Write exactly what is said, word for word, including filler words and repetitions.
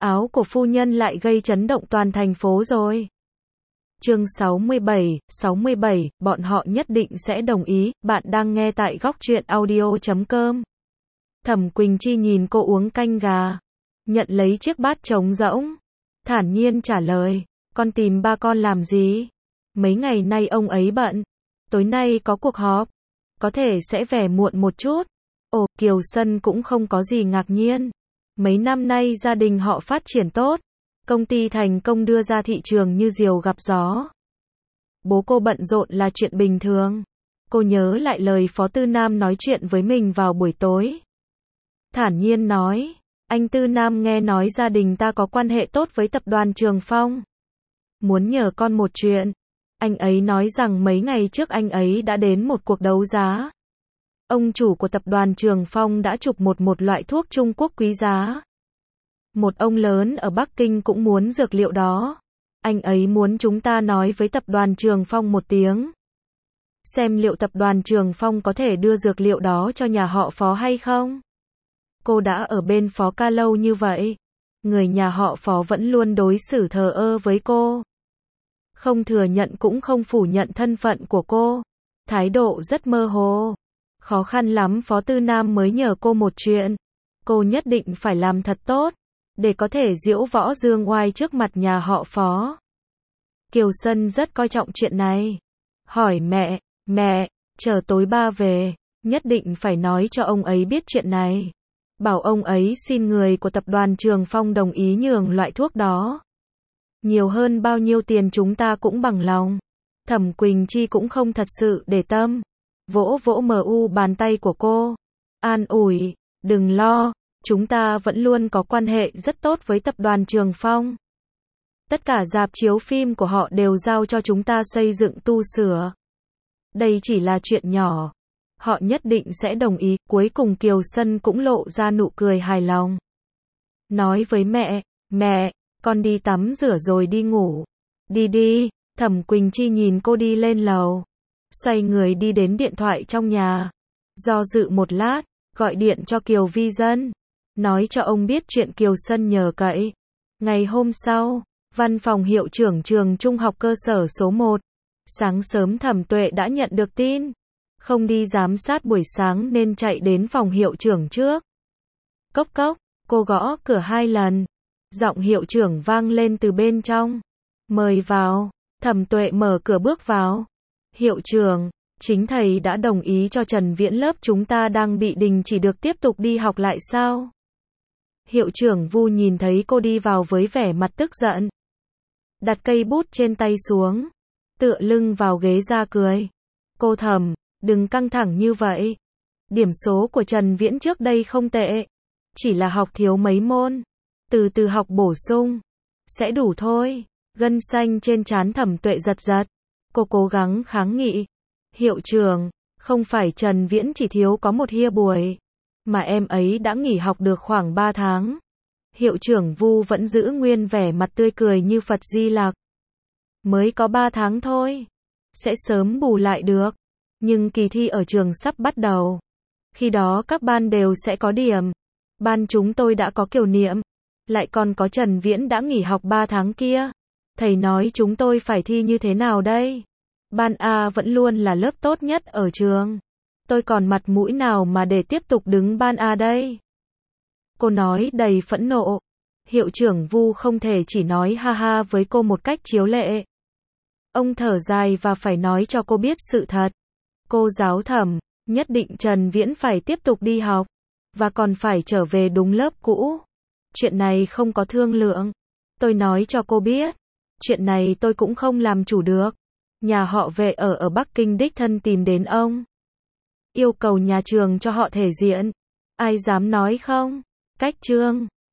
áo của phu nhân lại gây chấn động toàn thành phố rồi. Chương sáu mươi bảy, sáu mươi bảy, bọn họ nhất định sẽ đồng ý, bạn đang nghe tại góc truyện audio chấm com. Thẩm Quỳnh Chi nhìn cô uống canh gà, nhận lấy chiếc bát trống rỗng, thản nhiên trả lời, con tìm ba con làm gì? Mấy ngày nay ông ấy bận, tối nay có cuộc họp, có thể sẽ về muộn một chút. Ồ, Kiều Sân cũng không có gì ngạc nhiên. Mấy năm nay gia đình họ phát triển tốt, công ty thành công đưa ra thị trường như diều gặp gió. Bố cô bận rộn là chuyện bình thường. Cô nhớ lại lời Phó Tư Nam nói chuyện với mình vào buổi tối. Thản nhiên nói, anh Tư Nam nghe nói gia đình ta có quan hệ tốt với tập đoàn Trường Phong. Muốn nhờ con một chuyện. Anh ấy nói rằng mấy ngày trước anh ấy đã đến một cuộc đấu giá. Ông chủ của tập đoàn Trường Phong đã chụp một một loại thuốc Trung Quốc quý giá. Một ông lớn ở Bắc Kinh cũng muốn dược liệu đó. Anh ấy muốn chúng ta nói với tập đoàn Trường Phong một tiếng. Xem liệu tập đoàn Trường Phong có thể đưa dược liệu đó cho nhà họ Phó hay không? Cô đã ở bên Phó Ca lâu như vậy. Người nhà họ Phó vẫn luôn đối xử thờ ơ với cô. Không thừa nhận cũng không phủ nhận thân phận của cô. Thái độ rất mơ hồ. Khó khăn lắm Phó Tư Nam mới nhờ cô một chuyện. Cô nhất định phải làm thật tốt, để có thể diễu võ dương oai trước mặt nhà họ Phó. Kiều Sân rất coi trọng chuyện này. Hỏi mẹ, mẹ, chờ tối ba về, nhất định phải nói cho ông ấy biết chuyện này. Bảo ông ấy xin người của tập đoàn Trường Phong đồng ý nhường loại thuốc đó. Nhiều hơn bao nhiêu tiền chúng ta cũng bằng lòng. Thẩm Quỳnh Chi cũng không thật sự để tâm. Vỗ vỗ mờ u bàn tay của cô. An ủi, đừng lo, chúng ta vẫn luôn có quan hệ rất tốt với tập đoàn Trường Phong. Tất cả rạp chiếu phim của họ đều giao cho chúng ta xây dựng tu sửa. Đây chỉ là chuyện nhỏ. Họ nhất định sẽ đồng ý. Cuối cùng Kiều Sân cũng lộ ra nụ cười hài lòng. Nói với mẹ, mẹ, con đi tắm rửa rồi đi ngủ. Đi đi, Thẩm Quỳnh Chi nhìn cô đi lên lầu. Xoay người đi đến điện thoại trong nhà. Do dự một lát, gọi điện cho Kiều Vi Dân. Nói cho ông biết chuyện Kiều Sân nhờ cậy. Ngày hôm sau, văn phòng hiệu trưởng trường trung học cơ sở số một. Sáng sớm Thẩm Tuệ đã nhận được tin. Không đi giám sát buổi sáng nên chạy đến phòng hiệu trưởng trước. Cốc cốc, cô gõ cửa hai lần. Giọng hiệu trưởng vang lên từ bên trong. Mời vào. Thẩm Tuệ mở cửa bước vào. Hiệu trưởng, chính thầy đã đồng ý cho Trần Viễn lớp chúng ta đang bị đình chỉ được tiếp tục đi học lại sao? Hiệu trưởng Vu nhìn thấy cô đi vào với vẻ mặt tức giận. Đặt cây bút trên tay xuống. Tựa lưng vào ghế ra cười. Cô Thẩm, đừng căng thẳng như vậy. Điểm số của Trần Viễn trước đây không tệ. Chỉ là học thiếu mấy môn. Từ từ học bổ sung. Sẽ đủ thôi. Gân xanh trên trán Thẩm Tuệ giật giật. Cô cố gắng kháng nghị. Hiệu trưởng, không phải Trần Viễn chỉ thiếu có một hia buổi, mà em ấy đã nghỉ học được khoảng ba tháng. Hiệu trưởng Vu vẫn giữ nguyên vẻ mặt tươi cười như Phật Di Lặc. Mới có ba tháng thôi. Sẽ sớm bù lại được. Nhưng kỳ thi ở trường sắp bắt đầu. Khi đó các ban đều sẽ có điểm. Ban chúng tôi đã có Kiều Niệm. Lại còn có Trần Viễn đã nghỉ học ba tháng kia. Thầy nói chúng tôi phải thi như thế nào đây? Ban A vẫn luôn là lớp tốt nhất ở trường. Tôi còn mặt mũi nào mà để tiếp tục đứng ban A đây? Cô nói đầy phẫn nộ. Hiệu trưởng Vu không thể chỉ nói ha ha với cô một cách chiếu lệ. Ông thở dài và phải nói cho cô biết sự thật. Cô giáo Thẩm, nhất định Trần Viễn phải tiếp tục đi học. Và còn phải trở về đúng lớp cũ. Chuyện này không có thương lượng. Tôi nói cho cô biết. Chuyện này tôi cũng không làm chủ được. Nhà họ Vệ ở ở Bắc Kinh đích thân tìm đến ông. Yêu cầu nhà trường cho họ thể diện. Ai dám nói không? Cách trương.